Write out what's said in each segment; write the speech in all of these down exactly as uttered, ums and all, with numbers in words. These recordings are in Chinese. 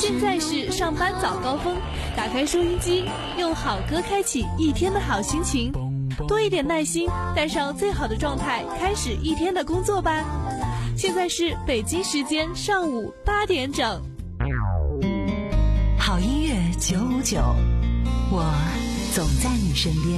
现在是上班早高峰，打开收音机，用好歌开启一天的好心情，多一点耐心，带上最好的状态，开始一天的工作吧。现在是北京时间上午八点整。 好音乐九五九，我总在你身边。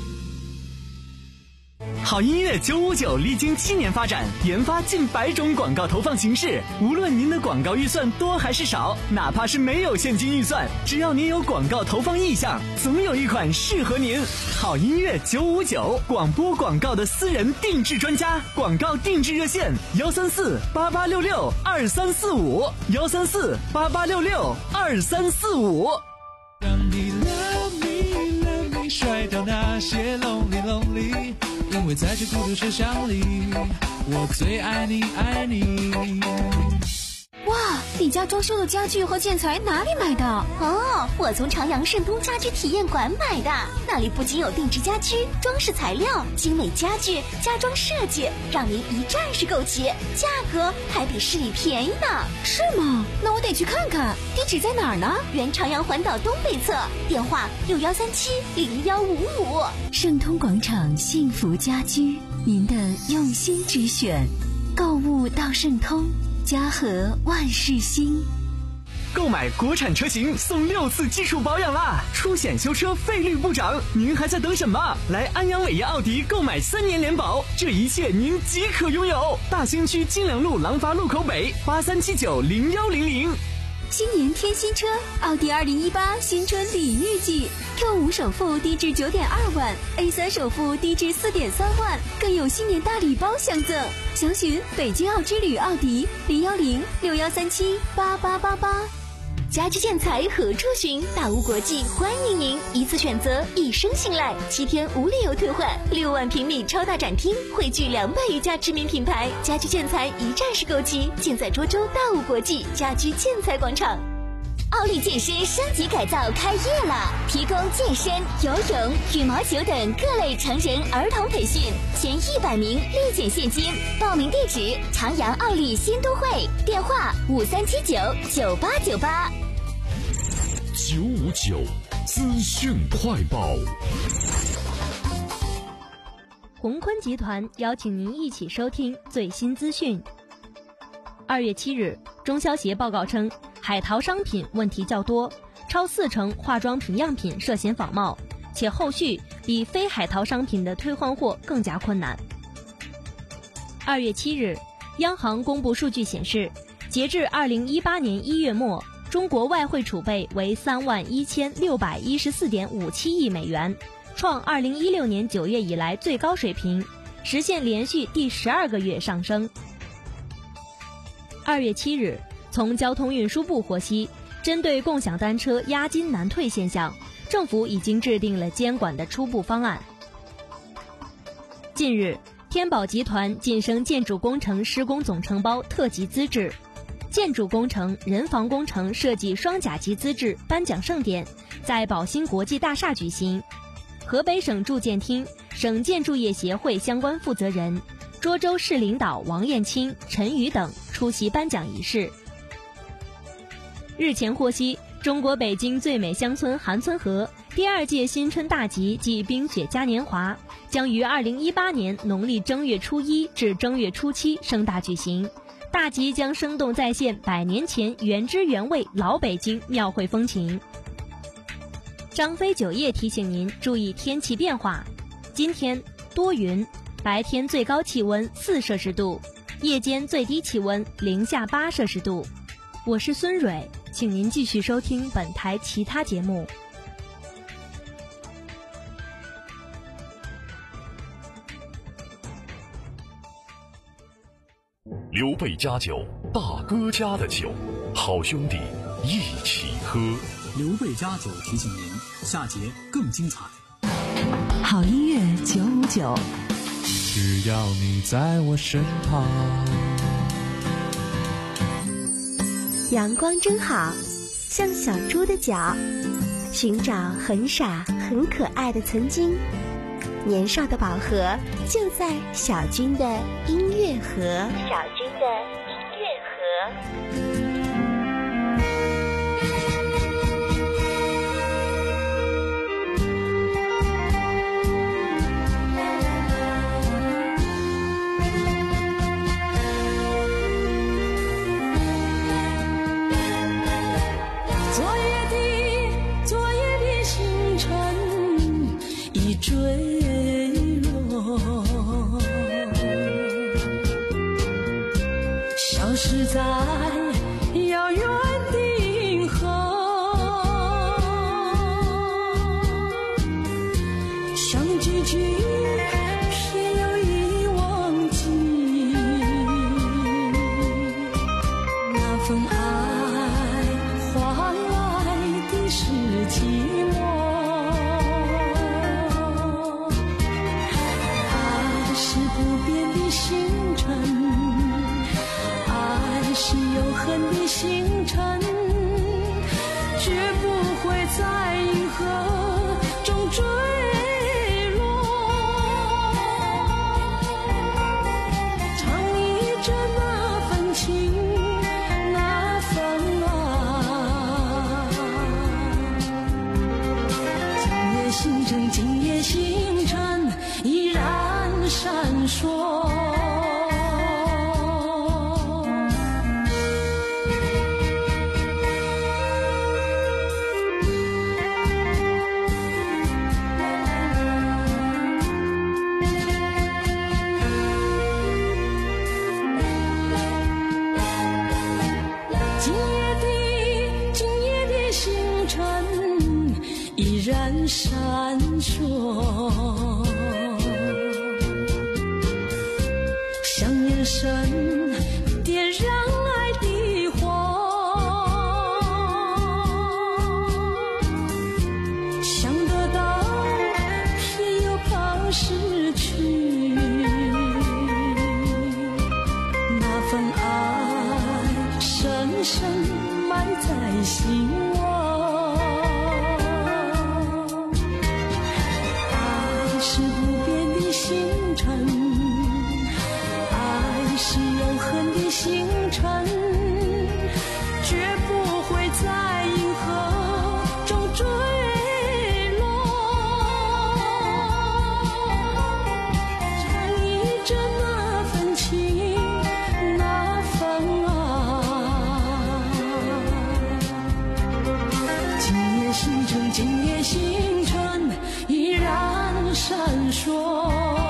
好音乐九五九历经七年发展，研发近百种广告投放形式。无论您的广告预算多还是少，哪怕是没有现金预算，只要您有广告投放意向，总有一款适合您。好音乐九五九，广播广告的私人定制专家，广告定制热线幺三四八八六六二三四五幺三四八八六六二三四五。 让你 love me love me， 甩掉那些 lonely lonely。因为在这孤独车厢里，我最爱你爱你。 哇，你家装修的家具和建材哪里买的？ 哦，我从长阳盛通家居体验馆买的，那里不仅有定制家居、装饰材料、精美家具、家装设计，让您一站式购齐，价格还比市里便宜呢。 是吗？那我得去看看。地址在哪儿呢？ 原长阳环岛东北侧，电话六幺三七零幺五五。 盛通广场幸福家居，您的用心之选，购物到盛通，家和万事兴。 购买国产车型送六次基础保养啦，出险修车费率不涨，您还在等什么？来安阳伟业奥迪购买三年联保，这一切您即可拥有。大兴区金良路廊坊路口北八三七九零幺零零。 新年添新车，奥迪二零一八新春礼遇季 Q 五 首付低至九点二万 ，A 三 首付低至四点三万，更有新年大礼包相赠。详询北京奥之旅奥迪零幺零六幺三七八八八八。 家居建材何处寻？大屋国际欢迎您，一次选择，一生信赖，七天无理由退换，六万平米超大展厅，汇聚两百余家知名品牌，家居建材一站式购齐，尽在涿州大屋国际家居建材广场。奥利健身升级改造开业了，提供健身、游泳、羽毛球等各类成人儿童培训，前一百名立减现金。报名地址：长阳奥利新都会，电话五三七九九八九八。 九五九资讯快报。 宏坤集团邀请您一起收听最新资讯。二月七日，中消协报告称，海淘商品问题较多，超四成化妆品样品涉嫌仿冒，且后续比非海淘商品的退换货更加困难。二月七日，央行公布数据显示，截至二零一八年一月末，中国外汇储备为三万一千六百一十四点五七亿美元，创二零一六年九月以来最高水平，实现连续第十二个月上升。二月七日，从交通运输部获悉，针对共享单车押金难退现象，政府已经制定了监管的初步方案。近日，天宝集团晋升建筑工程施工总承包特级资质，建筑工程、人防工程设计双甲级资质颁奖盛典在宝兴国际大厦举行，河北省住建厅、省建筑业协会相关负责人、涿州市领导王艳青、陈宇等出席颁奖仪式。日前获悉，中国北京最美乡村韩村河第二届新春大集暨冰雪嘉年华将于二零一八年农历正月初一至正月初七盛大举行。大集将生动再现百年前原汁原味老北京庙会风情。张飞酒业提醒您注意天气变化，今天多云，白天最高气温四摄氏度，夜间最低气温零下八摄氏度。我是孙蕊，请您继续收听本台其他节目。 刘备家酒，大哥家的酒，好兄弟一起喝。 刘备家酒提醒您，下节更精彩。 好音乐九五九， 只要你在我身旁。 阳光真好，像小猪的脚，寻找很傻很可爱的曾经。年少的宝盒就在小军的音乐盒。小军的音乐盒。 消失在遥远的银河，像句句偏又已忘记，那份爱换来的是寂寞。爱是不变的星辰，爱是永恒的星辰，绝不会在银河中坠落。唱忆着那份情，那份爱。今夜星辰，今夜星辰依然闪烁。闪烁，像眼神点燃爱的火，想得到偏又怕失去，那份爱深深埋在心窝。是不变的星辰，爱是永恒的星辰，绝不会在银河中坠落。唱忆着那份情，那份爱。今夜星辰，今夜星辰依然闪烁。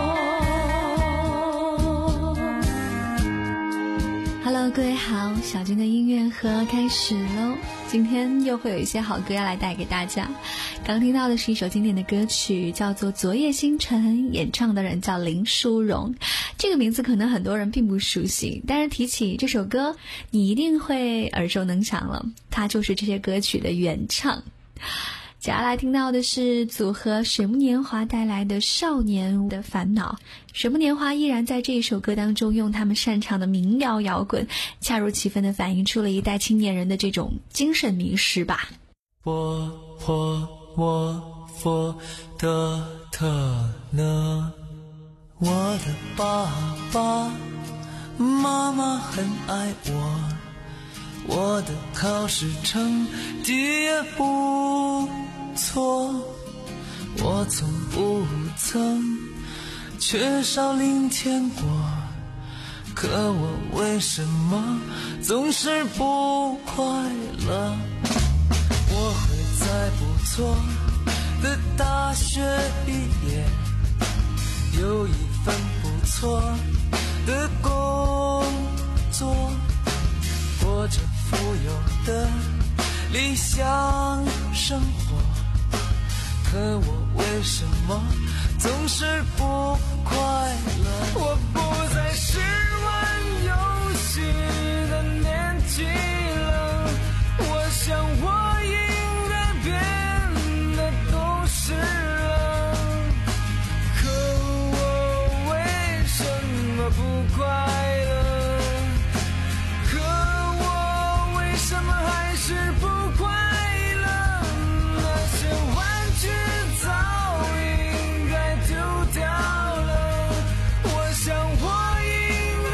Hello， 各位好，小金的音乐盒开始喽。今天又会有一些好歌要来带给大家。刚听到的是一首经典的歌曲，叫做《昨夜星辰》，演唱的人叫林淑荣。这个名字可能很多人并不熟悉，但是提起这首歌，你一定会耳熟能详了。它就是这些歌曲的原唱。接下来听到的是组合水木年华带来的《少年的烦恼》。水木年华依然在这一首歌当中用他们擅长的民谣摇滚，恰如其分地反映出了一代青年人的这种精神迷失吧。 我我我我的特呢，我的爸爸妈妈很爱我，我的考试成绩也不错，我从不曾缺少零钱过，可我为什么总是不快乐？我会在不错的大学毕业，有一份不错的工作，过着富有的理想生活，可我为什么总是不快乐？我不再是玩游戏的年纪了，我想我应该变得懂事了，可我为什么不快乐？可我为什么还是不快乐？那些玩具早应该丢掉了，我想我应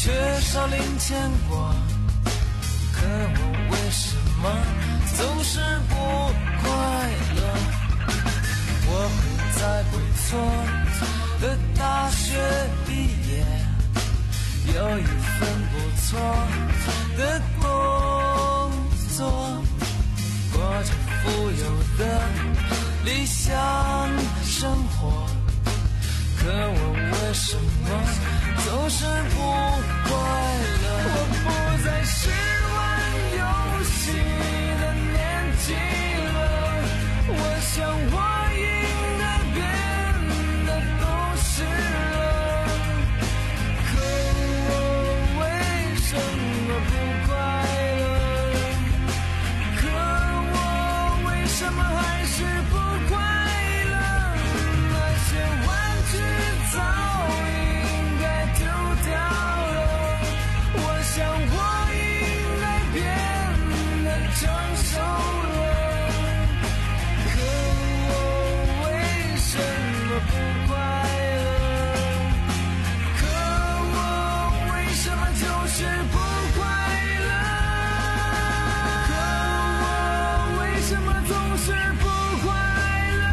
缺少零牵挂，可我为什么总是不快乐？我会在不错的大学毕业，有一份不错的工作，过着富有的理想生活，可我为什么总是不快乐？我不再是玩游戏的年纪了，我想我应该变得懂事了，可我为什么不快乐？可我为什么还是不快乐？那些玩具早应该丢掉了，我想我应该变得成熟了，可我为什么不快乐？可我为什么就是不快乐？可我为什么总是不快乐？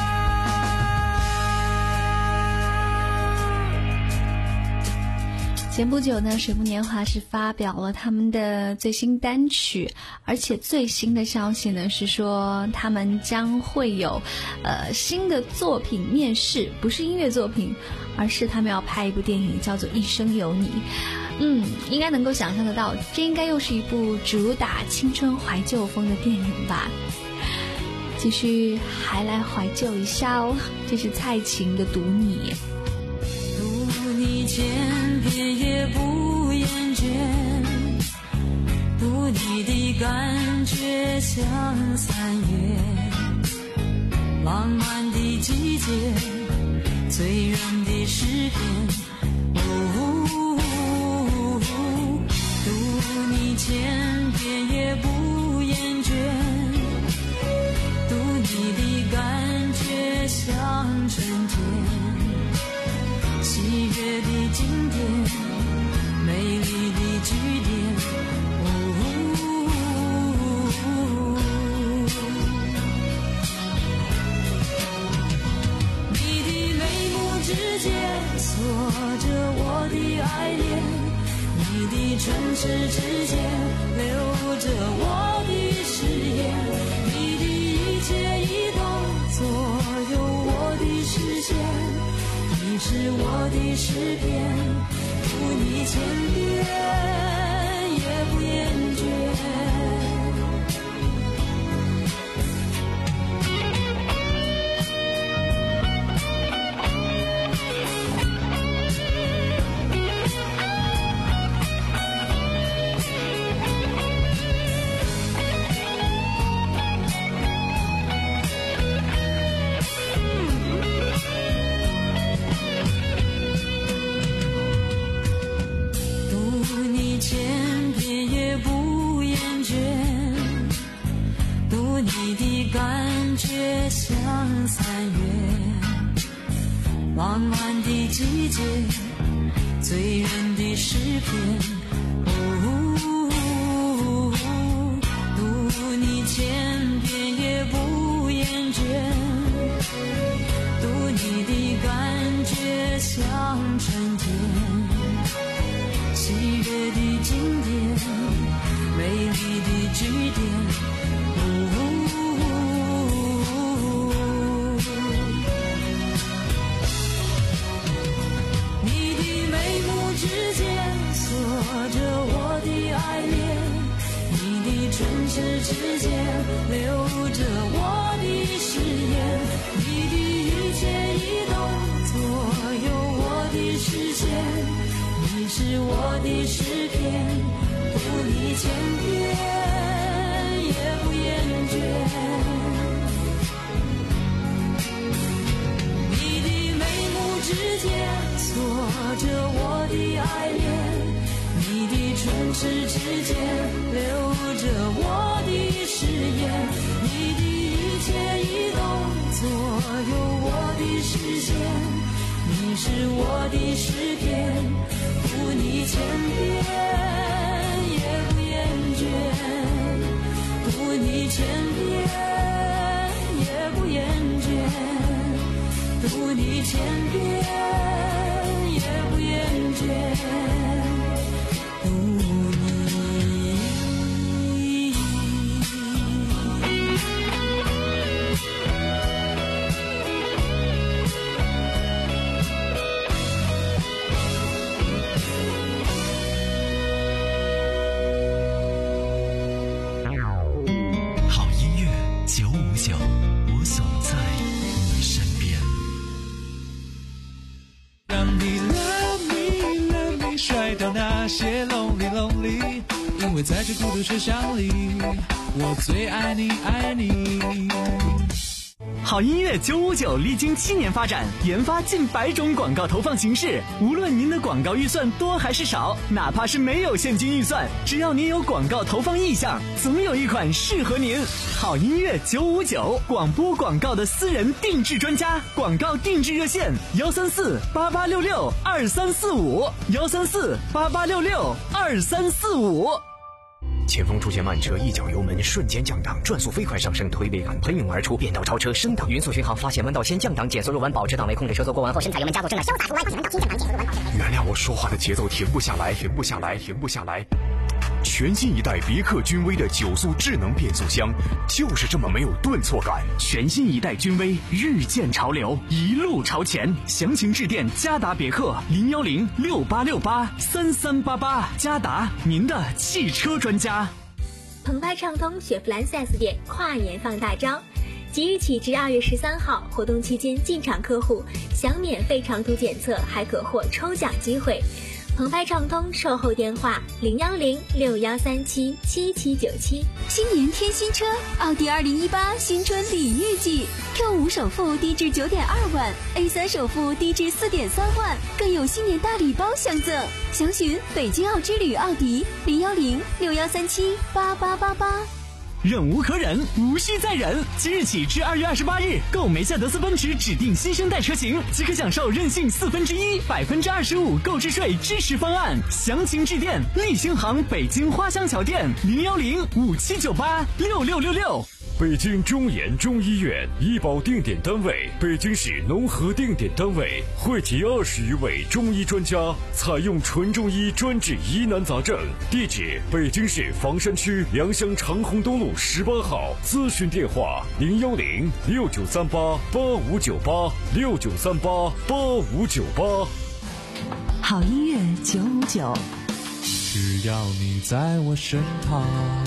前不久呢，水木年华是发表了他们的最新单曲，而且最新的消息呢是说他们将会有呃新的作品面世，不是音乐作品，而是他们要拍一部电影，叫做《一生有你》。嗯，应该能够想象得到，这应该又是一部主打青春怀旧风的电影吧。继续还来怀旧一下哦，这是蔡琴的《读你》。 读你千遍也不厌倦，读你的感觉像三月浪漫的季节，醉人的诗篇。哦，读你千遍也不厌倦，读你的感觉像春天，喜悦的经典，美丽的句点。哦，你的眉目之间锁着我的爱恋，你的唇齿之间留着我的誓言，你的一切一动左右我的视线，你是我的诗篇，读你千遍也不厌倦。像三月浪漫的季节，醉人的诗篇。哦，读你千遍也不厌倦，读你的感觉像春天，喜悦的经典，美丽的句点。唇齿之间留着我的誓言，你的一切一动左右我的视线，你是我的诗篇，读你千遍也不厌倦。你的眉目之间锁着我的爱恋，你的唇齿之间留着我的誓言，你的一切一动左右我的视线，你是我的诗篇，读你你千遍也不厌倦，读你千遍也不厌倦，读你千遍也不厌倦，读你。 好音乐九五九，我总在你身边。 让你 love me love me 甩掉那些 lonely lonely， 因为在这孤独车厢里，我最爱你爱你。 好音乐九五九历经七年发展，研发近百种广告投放形式。无论您的广告预算多还是少，哪怕是没有现金预算，只要您有广告投放意向，总有一款适合您。好音乐九五九，广播广告的私人定制专家，广告定制热线：幺三四八八六六二三四五，幺三四八八六六二三四五。 前方出现慢车，一脚油门瞬间降档，转速飞快上升，推背感喷涌而出，变道超车升档，匀速巡航，发现弯道先降档，减速入弯，保持档位，控制车速过弯后，深踩油门加速，正的潇洒出弯，发现弯道先降档，减速入弯，保持。 原谅我说话的节奏停不下来，停不下来，停不下来。全新一代别克君威的九速智能变速箱，就是这么没有顿挫感。 全新一代君威，日渐潮流，一路朝前。详情致电嘉达别克零幺零六八六八三三八八，嘉达，您的汽车专家。 澎湃畅通雪佛兰 四 S 店跨年放大招，即日起至二月十三号，活动期间进场客户享免费长途检测，还可获抽奖机会。澎湃畅通售后电话零幺零六幺三七七七九七。 新年添新车，奥迪二零一八新春礼遇季 ，Q 五首付低至九点二万 ，A 三首付低至四点三万，更有新年大礼包相赠。详询北京奥之旅奥迪零幺零六幺三七八八八八。 忍无可忍，无需再忍。即日起至二月二十八日，购梅赛德斯奔驰指定新生代车型，即可享受任性四分之一、百分之二十五购置税支持方案。详情致电立星行北京花乡桥店零幺零五七九八六六六六。 北京中研中医院医保定点单位，北京市农合定点单位，汇集二十余位中医专家，采用纯中医专治疑难杂症。地址：北京市房山区良乡长虹东路十八号。咨询电话：零幺零六九三八八五九八六九三八八五九八。 好音乐九五九， 只要你在我身旁。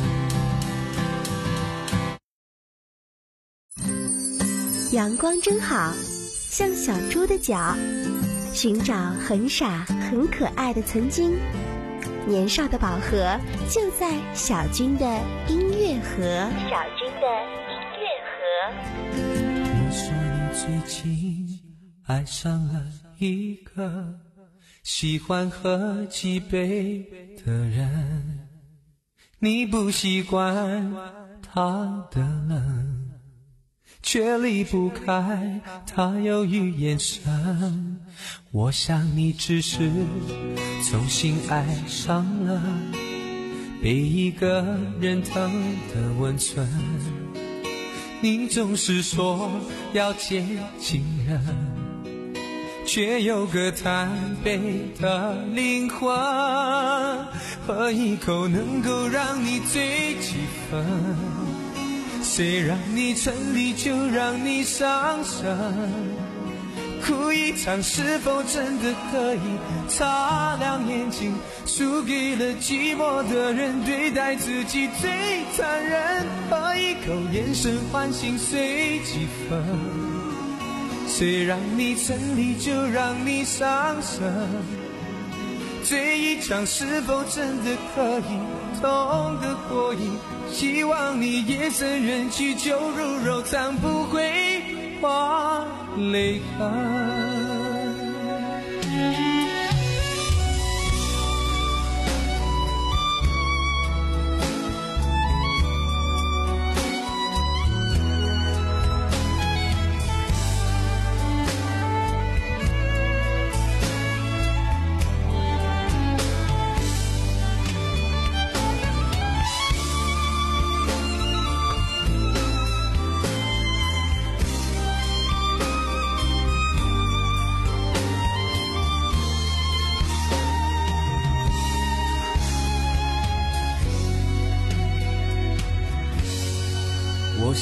阳光真好，像小猪的脚，寻找很傻很可爱的曾经。年少的宝盒就在小军的音乐盒。小军的音乐盒。 我说你最近爱上了一个喜欢喝几杯的人，你不习惯他的冷，却离不开他忧郁眼神。我想你只是重新爱上了被一个人疼的温存，你总是说要接近人，却有个贪杯的灵魂，喝一口能够让你醉几分，谁让你沉溺就让你伤神，哭一场是否真的可以擦亮眼睛，输给了寂寞的人，对待自己最残忍，喝一口眼神唤醒随几分，谁让你沉溺就让你伤神，醉一场是否真的可以痛得过瘾，希望你夜深人静酒入肉肠不会花泪痕。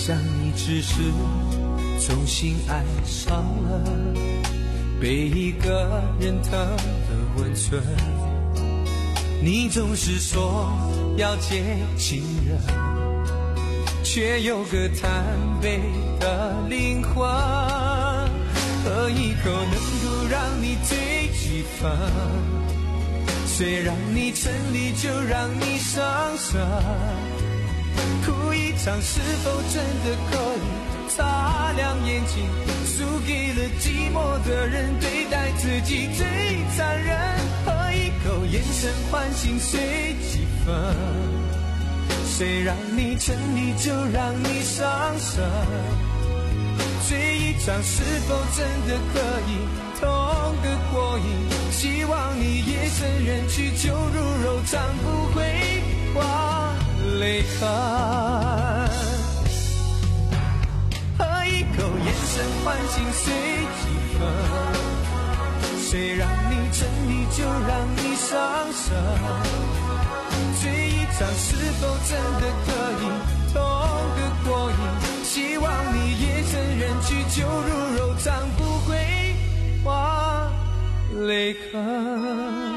想你只是重新爱上了被一个人疼的温存。你总是说要见情人，却有个贪杯的灵魂，喝一口能够让你醉几分，谁让你沉溺就让你伤神，哭一场是否真的可以擦亮眼睛，输给了寂寞的人，对待自己最残忍，喝一口眼神唤醒谁几分，谁让你沉溺就让你伤神，醉一场是否真的可以痛个过瘾，希望你夜深人去酒入肉肠不会花泪痕，喝一口眼神唤醒谁几分，谁让你沉溺就让你伤神，醉一场是否真的可以痛个过瘾，希望你夜深人去酒入肉肠不会花泪痕。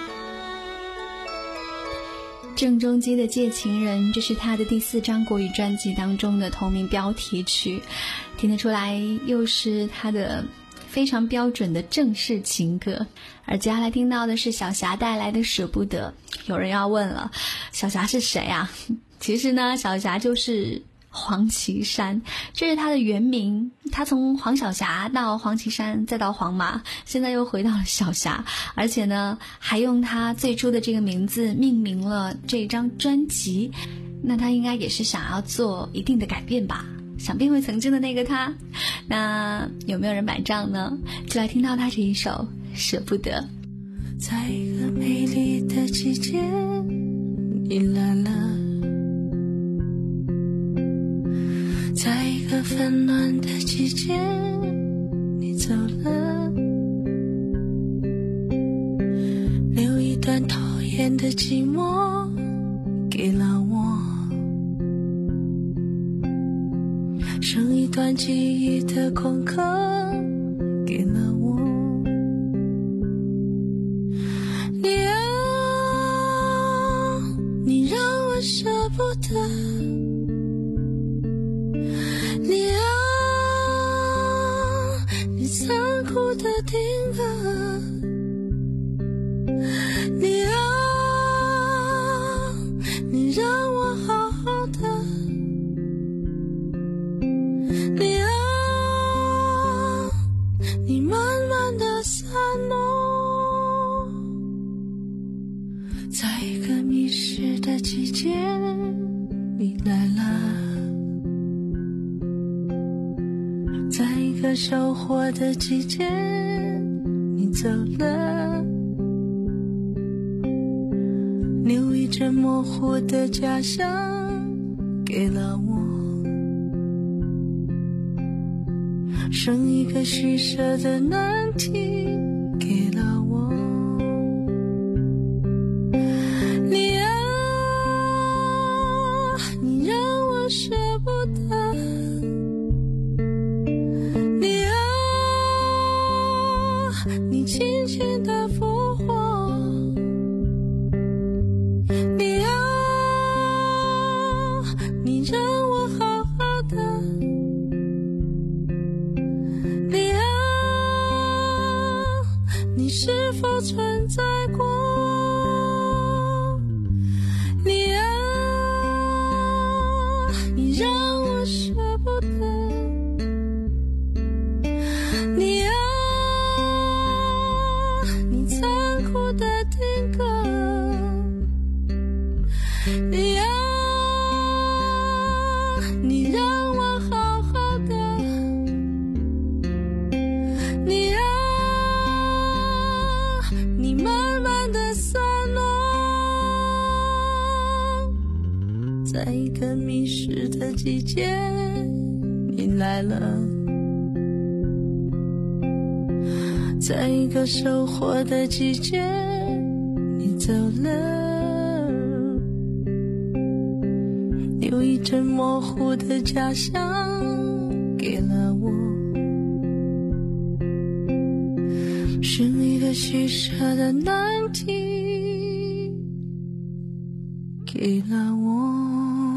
郑中基的《借情人》，这是他的第四张国语专辑当中的同名标题曲，听得出来又是他的非常标准的正式情歌。而接下来听到的是小霞带来的《舍不得》。有人要问了，小霞是谁啊？其实呢，小霞就是黄绮珊，这是她的原名。她从黄小霞到黄绮珊再到黄马，现在又回到了小霞，而且呢还用她最初的这个名字命名了这张专辑。那她应该也是想要做一定的改变吧，想变回曾经的那个她。那有没有人买账呢？就来听到她这一首《舍不得》。 在一个美丽的季节你来了，在一个纷乱的季节你走了，留一段讨厌的寂寞给了我，剩一段记忆的空壳给了我，你啊，你让我舍不得，你啊，你残酷的定格，你啊，你让我好好的，你啊，你慢慢的散落，在一个迷失的季节你来了，在一个收获的季节你走了，留一阵模糊的假象给了我，剩一个虚设的难题给了我，你啊，你让我舍不得，你啊，你轻轻地复活，你啊，你让我好好的，你啊，你是否存在过，你啊，你让我舍不得，你啊，你残酷的定格，你啊，你让我好好的，你啊，你慢慢的散落，在一个迷失的季节你来了，在一个收获的季节你走了， 有一阵模糊的假象给了我，是你的取舍的难题给了我。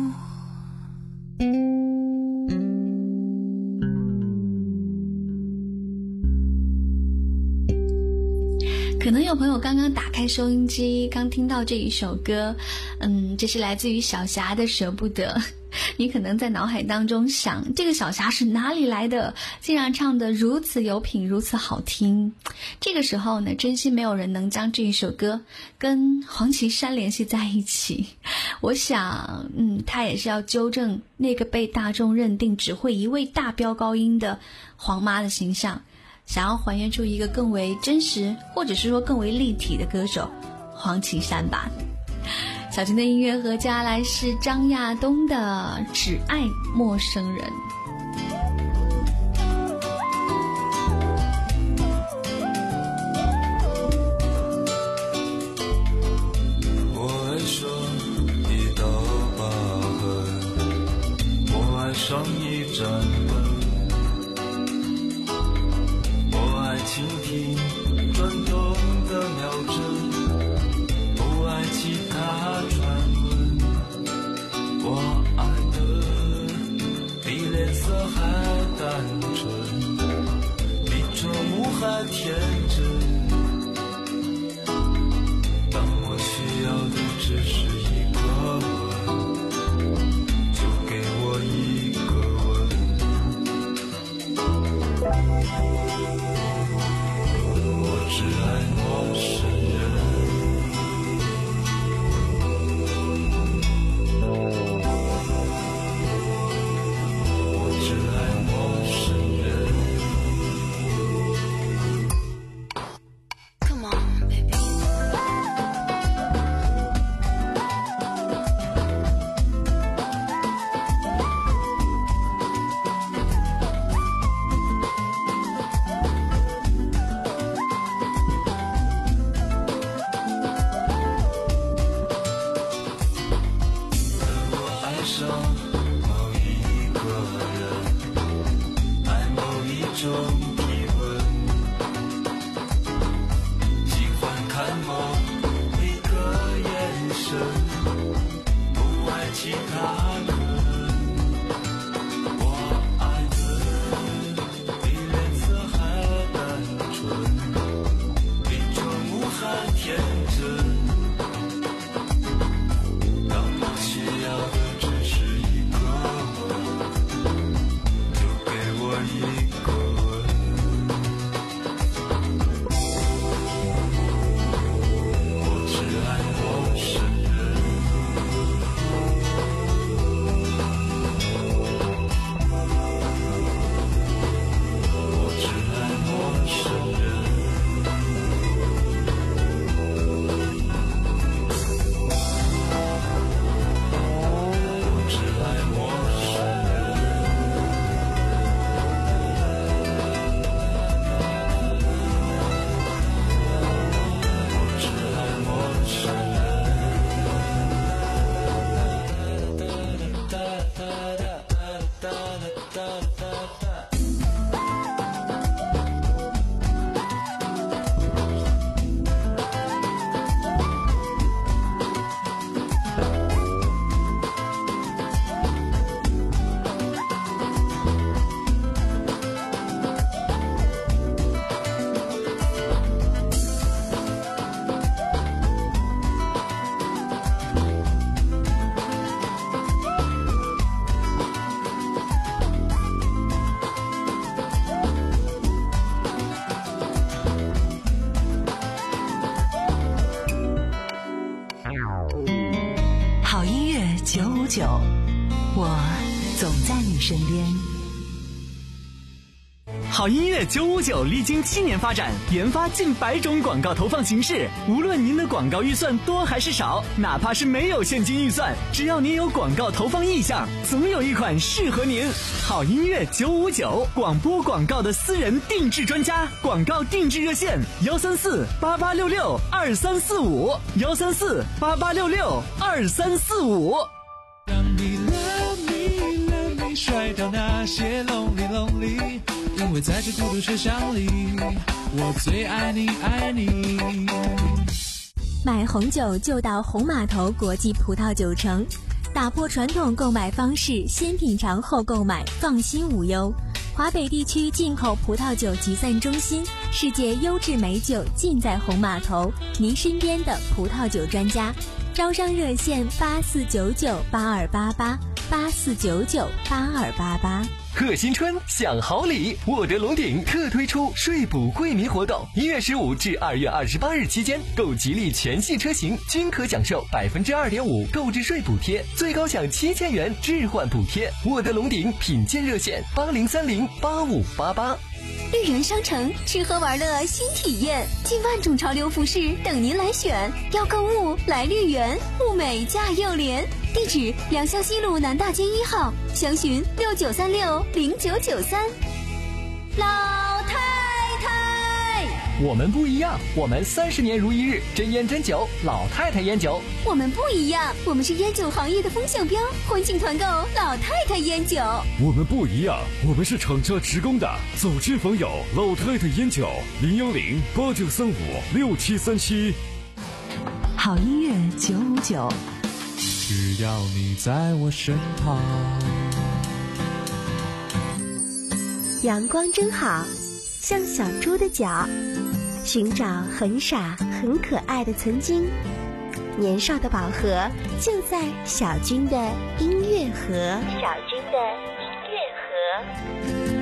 可能有朋友刚刚打开收音机，刚听到这一首歌，嗯，这是来自于小霞的《舍不得》。你可能在脑海当中想，这个小霞是哪里来的，竟然唱得如此有品，如此好听。这个时候呢，真心没有人能将这一首歌跟黄绮珊联系在一起。我想嗯，他也是要纠正那个被大众认定只会一味大飙高音的黄妈的形象，想要还原出一个更为真实，或者是说更为立体的歌手黄绮珊吧。小婷的音乐盒接下来是张亚东的《只爱陌生人》。 我爱上一道疤痕，我爱上一盏灯，我爱倾听转动的秒针，不爱其他传闻，我爱的比脸色还单纯，比这雾还天真。当我需要的只是一个吻，就给我一个吻。我只爱陌生人。 九五九，我总在你身边。 好音乐九五九历经七年发展，研发近百种广告投放形式。无论您的广告预算多还是少，哪怕是没有现金预算，只要您有广告投放意向，总有一款适合您。好音乐九五九，广播广告的私人定制专家，广告定制热线：幺三四八八六六二三四五，幺三四八八六六二三四五。 让你来甩掉那些 lonely lonely， 因为在这孤独车厢里，我最爱你爱你。 买红酒就到红码头国际葡萄酒城，打破传统购买方式，先品尝后购买，放心无忧。华北地区进口葡萄酒集散中心，世界优质美酒尽在红码头，您身边的葡萄酒专家。招商热线八四九九八二八八八四九九八二八八。 贺新春享好礼，沃德龙鼎特推出税补惠民活动，一月十五至二月二十八日期间，购吉利全系车型均可享受百分之二点五购置税补贴，最高享七千元置换补贴。沃德龙鼎品鉴热线八零三零八五八八。 绿源商城吃喝玩乐新体验，近万种潮流服饰等您来选。要购物来绿源，物美价又廉。地址：良乡西路南大街一号，详询六九三六零九九三。老太太， 我们不一样，我们三十年如一日，真烟真酒，老太太烟酒。 我们不一样，我们是烟酒行业的风向标，欢庆团购老太太烟酒。 我们不一样，我们是厂家直供的，走亲访友老太太烟酒，零幺零八九三五六七三七。 好音乐九五九， 只要你在我身旁。 阳光真好，像小猪的脚，寻找很傻很可爱的曾经。年少的宝盒就在小军的音乐盒。小军的音乐盒。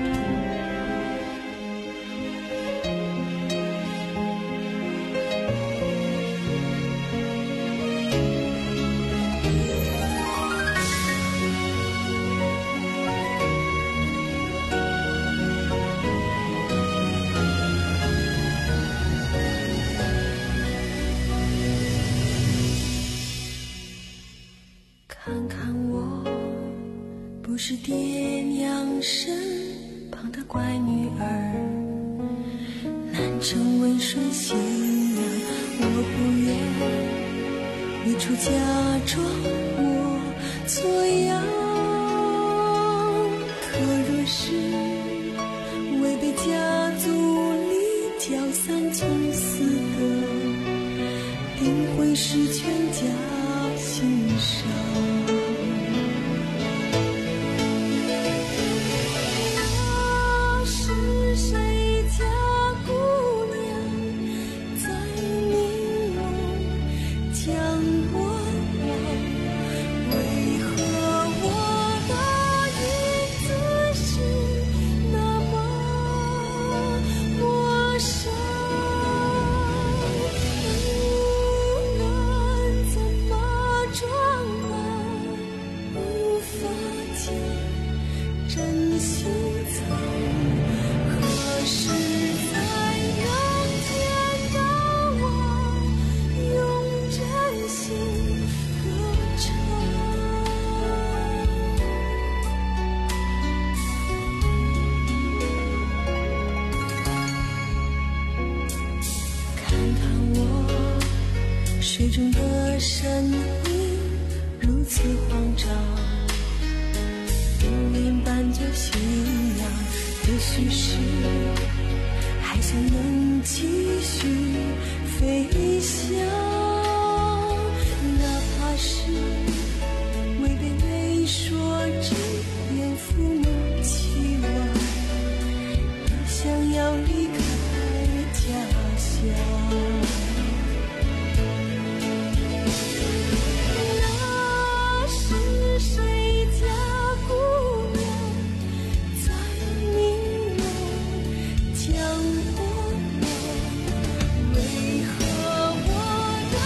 不是爹娘身旁的乖女儿，难成温顺新娘。我不愿一出嫁妆我做样，可若是违背家族里教三从四德，定会是全家心伤。水中的身影如此慌张，如临伴着夕阳的虚实，还想能继续飞翔。哪怕是违背媒妁之言，父母期望，也想要离开家乡。为何我的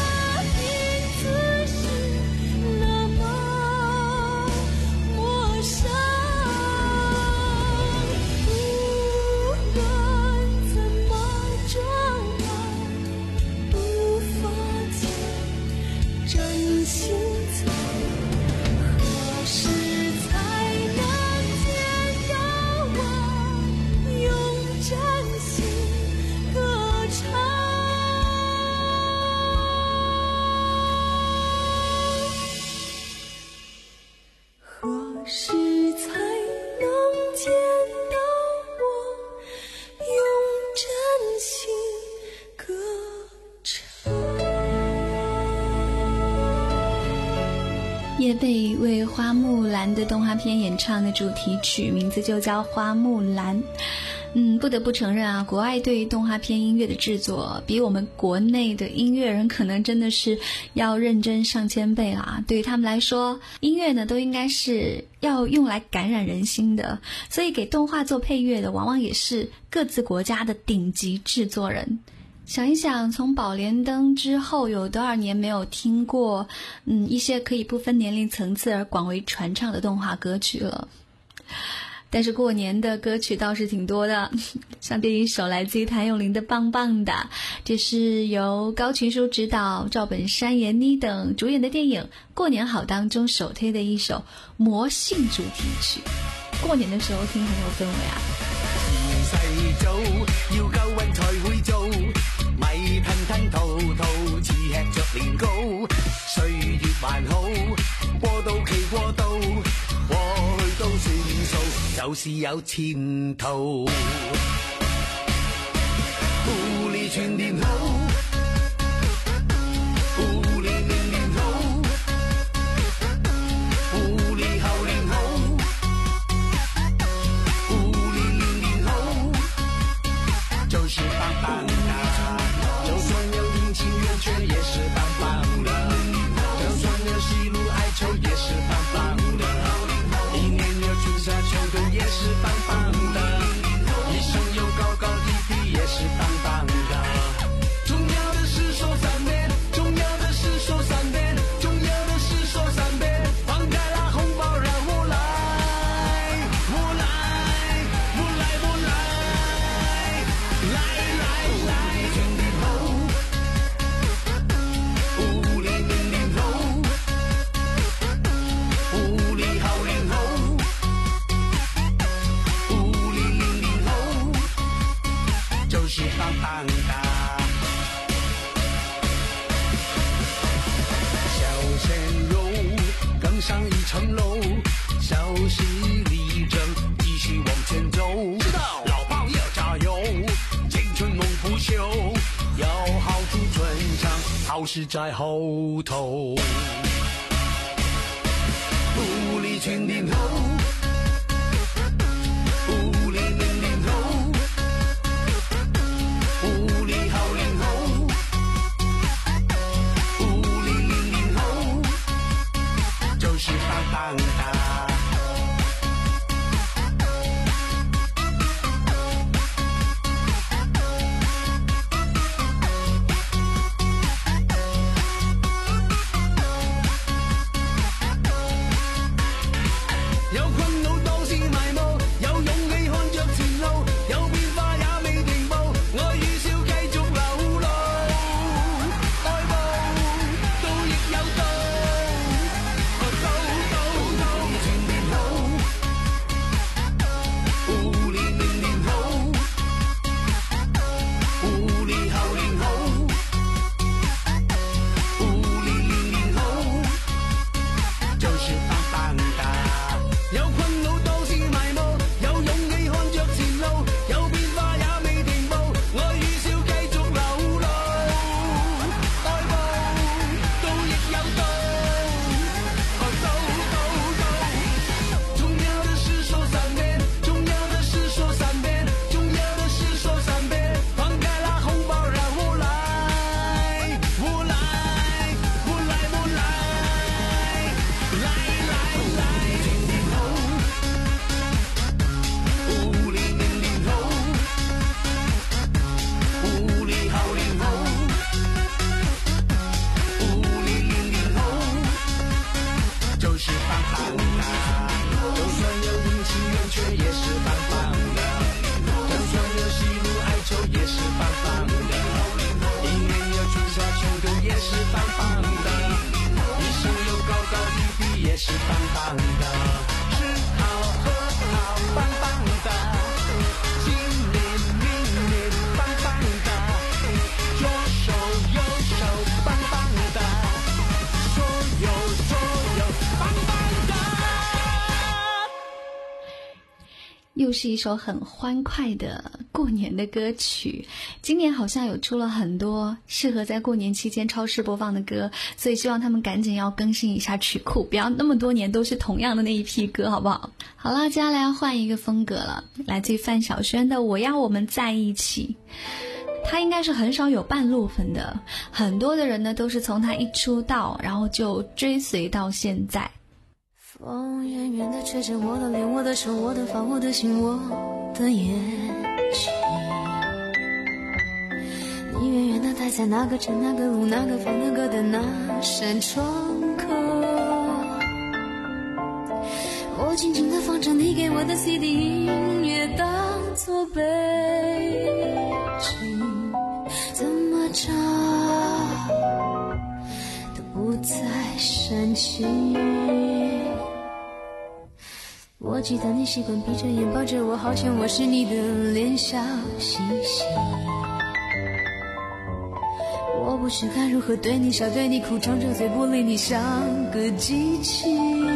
见到我用真心歌唱。 叶蓓为花木兰的动画片演唱的主题曲，名字就叫花木兰。嗯，不得不承认啊，国外对于动画片音乐的制作比我们国内的音乐人可能真的是要认真上千倍啦。对于他们来说，音乐呢都应该是要用来感染人心的，所以给动画做配乐的往往也是各自国家的顶级制作人。想一想，从宝莲灯之后有多少年没有听过嗯一些可以不分年龄层次而广为传唱的动画歌曲了。但是过年的歌曲倒是挺多的，像这一首来自于谭咏麟的《棒棒哒》，这是由高群书执导，赵本山、闫妮等主演的电影《过年好》当中首推的一首魔性主题曲，过年的时候听很有氛围啊。 世早要夠運才會做，米吞吞吐吐似吃着年糕，歲月還好，過渡期過渡，過去都算數，就是有前途。互利全年好，互利年年好，互利後年好，互利年年好，就是棒棒哒。就算有阴晴圆缺也是棒棒的，就算有喜怒哀愁也是棒棒的，一年有春夏秋冬也是棒棒的，一生有高高低低也是棒棒的。重要的是说三遍，重要的是说三遍，重要的是说三遍，放开啦红包让我来，我来，我来，我来，来来来，全年好，互利年年好，互利後年好，互利年年好，就是棒棒哒。小鲜肉更上一层楼，小戏力争继续往前走。知道老炮要加油，青春梦不朽，要好出春场，好事在后头。互利全年好，互利年年好，互利後年好，互利年年好，就是棒棒哒。有又是一首很欢快的过年的歌曲。今年好像有出了很多适合在过年期间超市播放的歌，所以希望他们赶紧要更新一下曲库，不要那么多年都是同样的那一批歌，好不好？好了，接下来要换一个风格了，来自于范晓萱的《我要我们在一起》。他应该是很少有半路粉的，很多的人呢都是从他一出道然后就追随到现在。 风远远地吹着我的脸，我的手，我的发，我的心，我的眼睛。你远远地待在那个城，那个路，那个房，那个的那扇窗口。我静静地放着你给我的 C D 音乐当作背景，怎么唱都不再煽情。我记得你习惯闭着眼抱着我，好像我是你的脸笑嘻嘻。我不知该如何对你笑对你哭，张着嘴不理你像个机器。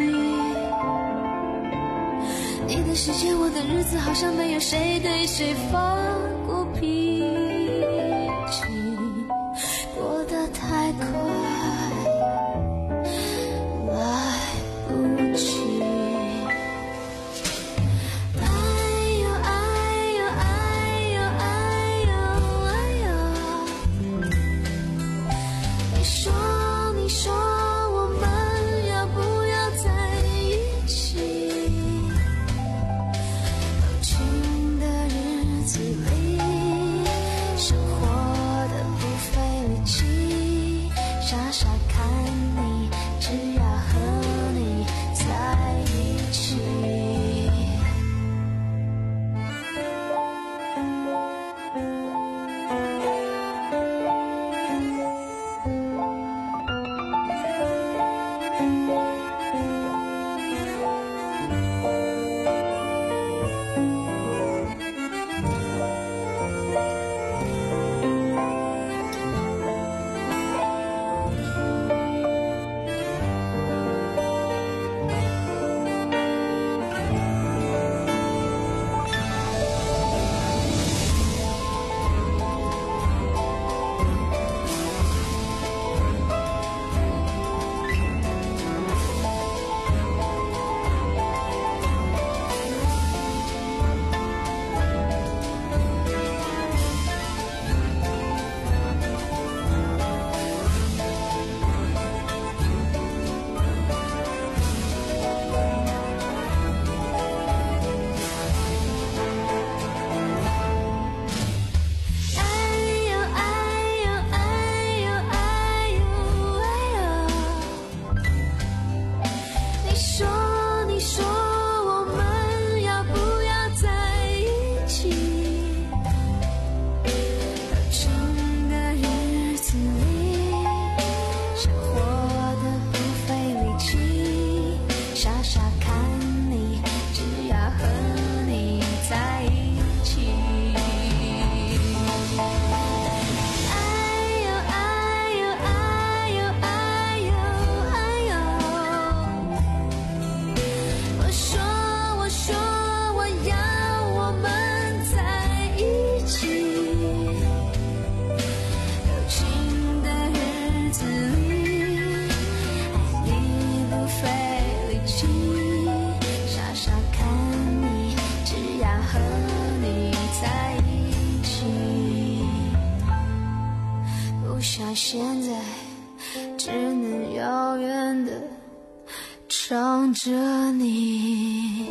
你的世界我的日子好像没有谁对谁发过脾气，过得太快来不及。现在只能遥远的唱着你。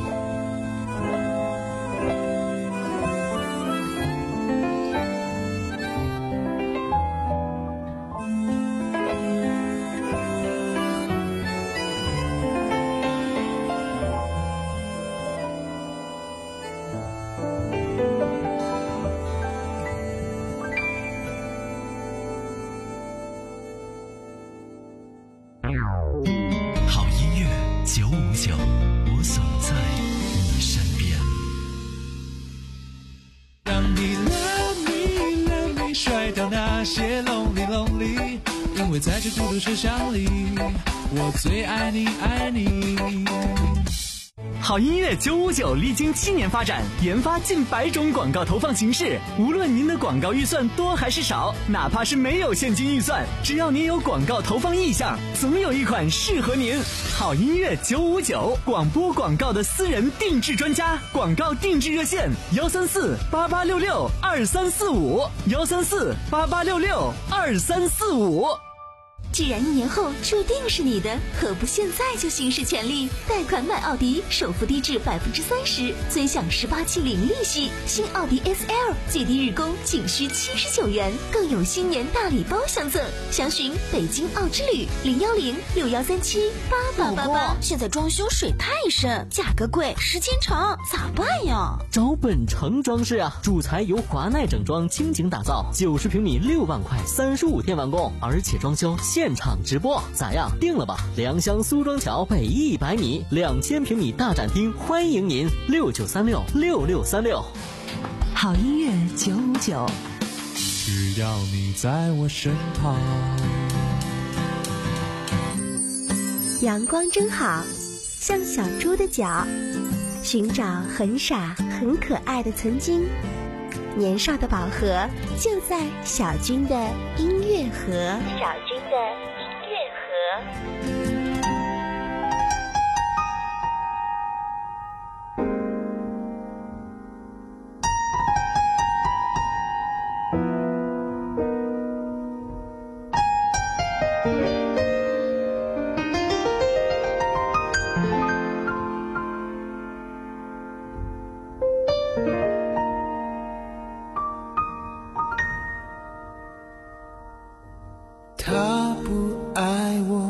些 lonely lonely， 因为在这孤独车厢里，我最爱你爱你。 好音乐九五九历经七年发展，研发近百种广告投放形式。无论您的广告预算多还是少，哪怕是没有现金预算，只要您有广告投放意向，总有一款适合您。好音乐九五九，广播广告的私人定制专家，广告定制热线：幺三四八八六六二三四五，幺三四八八六六二三四五。 既然一年后注定是你的，何不现在就行使权利？贷款买奥迪，首付低至百分之三十，尊享十八期零利息。新奥迪 S L 最低日供仅需七十九元，更有新年大礼包相赠。详询北京奥之旅零幺零六幺三七八八八八。现在装修水太深，价格贵，时间长，咋办呀？ 找本城装饰啊，主材由华奈整装倾情打造，九十平米六万块，三十五天完工，而且装修现场直播，咋样？定了吧！良乡苏庄桥北一百米，两千平米大展厅，欢迎您！六九三六六六三六。 好音乐九五九， 只要你在我身旁。 阳光真好，像小猪的脚，寻找很傻很可爱的曾经。年少的宝盒就在小军的音乐盒。小军的音乐盒。 他不爱我，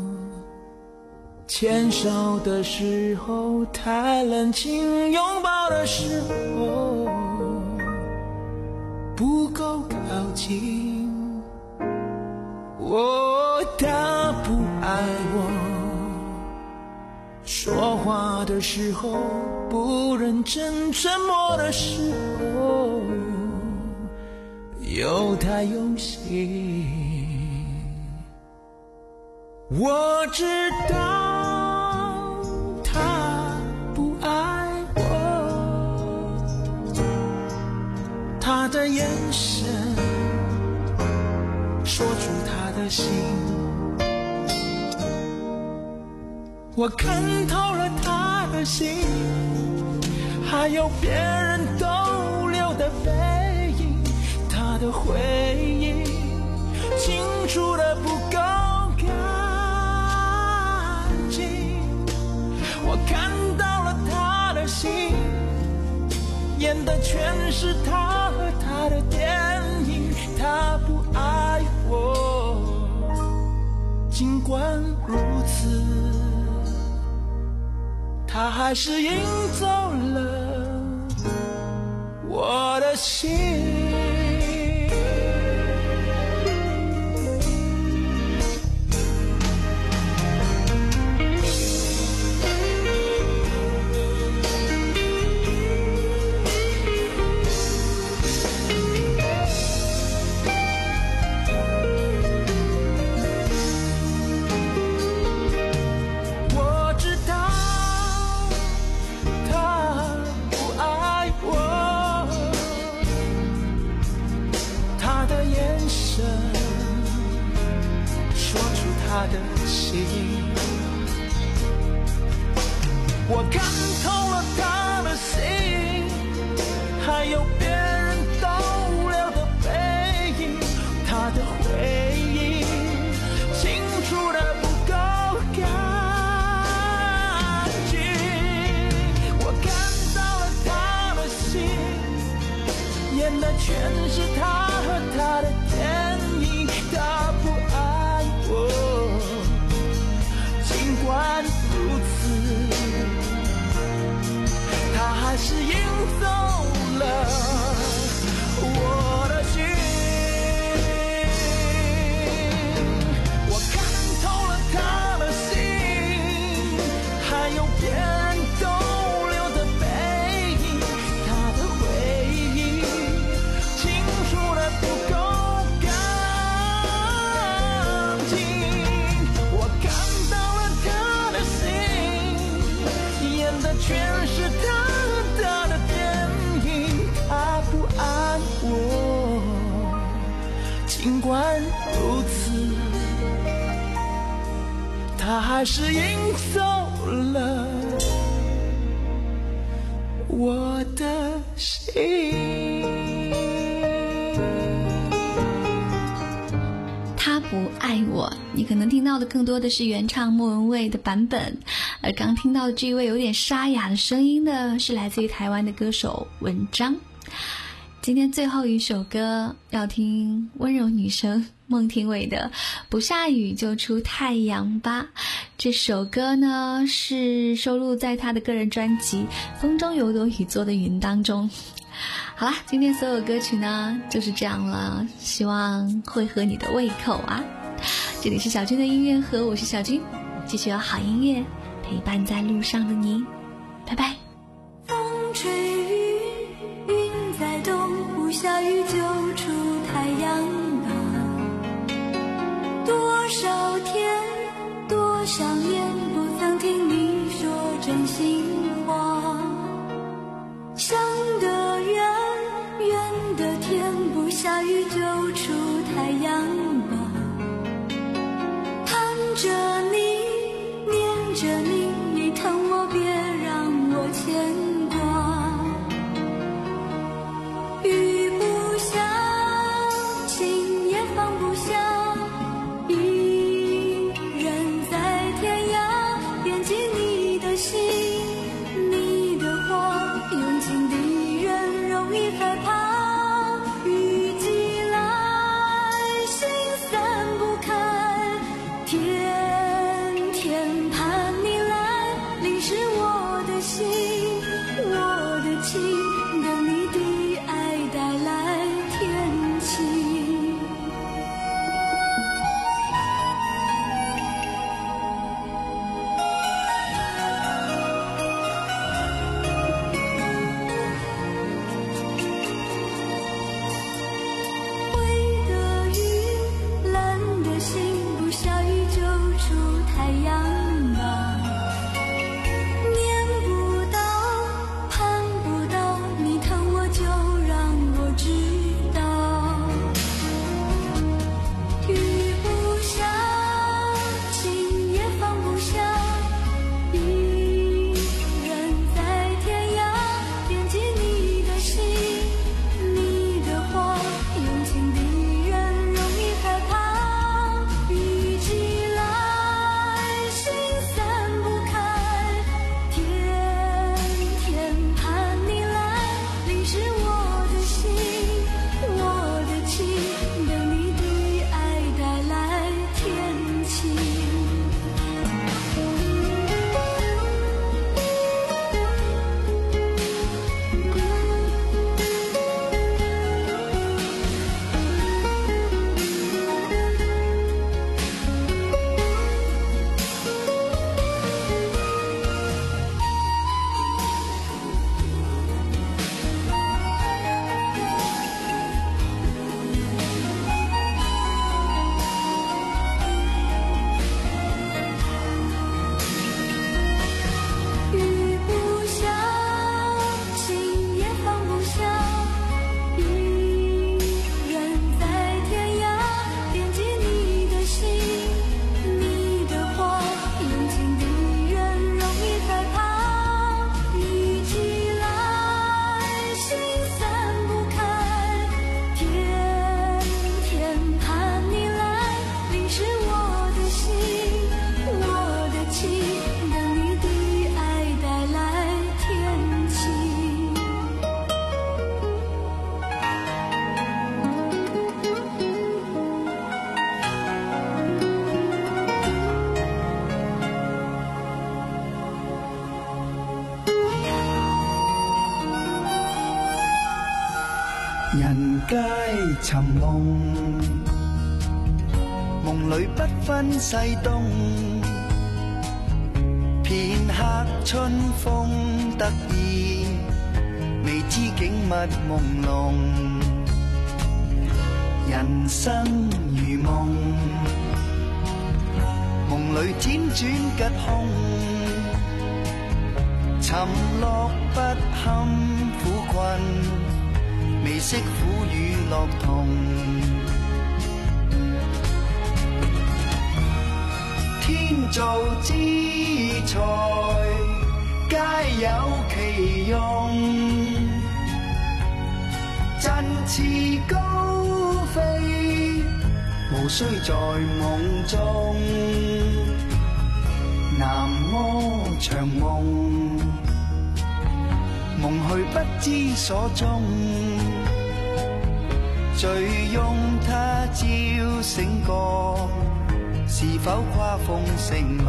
牵手的时候太冷清，拥抱的时候不够靠近。哦，他不爱我，说话的时候不认真，沉默的时候又太用心。我知道他不爱我，他的眼神说出他的心，我看透了他的心，还有别人逗留的背影，他的回忆清楚的不够我看到了他的心，演的全是他和他的电影。他不爱我，尽管如此，他还是赢走了我的心。他的心，我看透了他的心，还有别人逗留的背影，他的回忆清楚的不够干净。我看到了他的心，演的全是他和他的电影。他不爱我，尽管如此，他还是赢走了我的心。我看透了他的心，还有别人逗留的背影，他的回忆清楚的不够干净。我看到了他的心，演的全他还是赢走了我的心。 他不爱我，你可能听到的更多的是原唱莫文蔚的版本，而刚听到的这一位有点沙哑的声音呢，是来自于台湾的歌手文章。今天最后一首歌要听温柔女生孟庭苇的不下雨就出太阳吧。这首歌呢是收录在她的个人专辑《风中有朵雨做的云》当中。好啦，今天所有歌曲呢就是这样了，希望会合你的胃口啊。这里是小军的音乐盒，我是小军，继续有好音乐陪伴在路上的你，拜拜。 风吹雨，云在动，不下雨就出太阳吧。多少天多少年不曾听你说真心话，想得远远的天，不下雨就出太阳吧。盼着你念着你，你疼我别让我牵挂。雨不下，心也放不下，一人在天涯惦记你的心，你的话用情的人容易害怕，雨季来心散不开，天天盼你来淋湿我的心，我的情等你的爱带来天晴。灰的雨，蓝的心，不下雨就出太阳吧。念不到，盼不到，你疼我就让我知道。雨不下，心也放不下，一人在天涯惦记你的心，你的话用情的人容易害怕，雨季来心散不开，天天盼你来淋湿我的心，我的情等你的爱带来天晴。雨不下，心也放不下，一人在天涯惦记你的心，你的话用情的人容易害怕，雨季来心散不开，天天盼你来淋湿我的心，我的情等你的爱带来天晴。 人皆尋夢，夢裏不分西東，片刻春風得意，未知景物朦朧，人生如夢，夢裏輾轉吉凶，沉落不堪苦困，未識苦與樂同，天造之材皆有其用，振翅高飛，無需在夢中。南柯長夢，夢去不知所蹤，醉擁他朝醒覺，是否跨鳳成龍？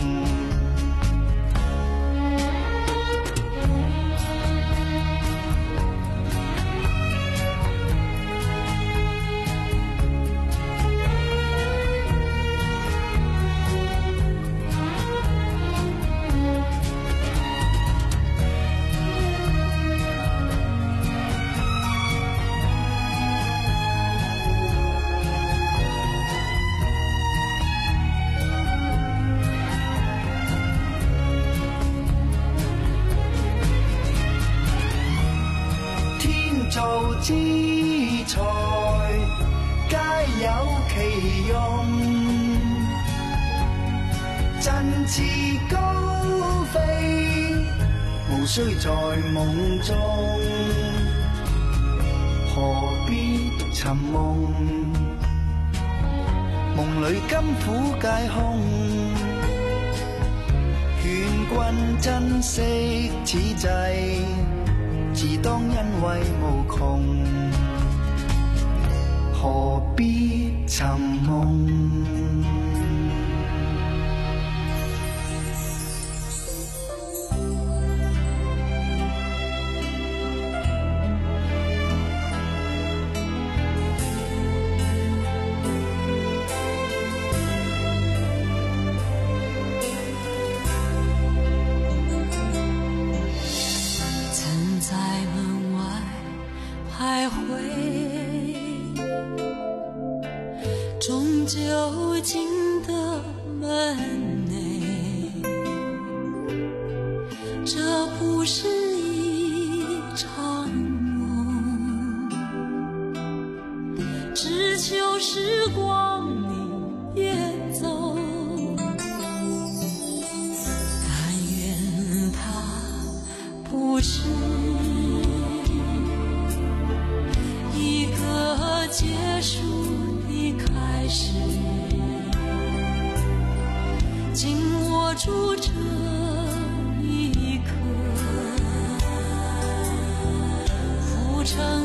造之材皆有其用，振翅高飛，無需在夢中。何必尋夢？夢裏甘苦皆空，勸君珍惜此際，自當欣慰無窮，何必尋夢？ 终究进的门内，这不是一场梦，只求时光你别走，但愿它不是一个结束的开始，紧握住这一刻，浮沉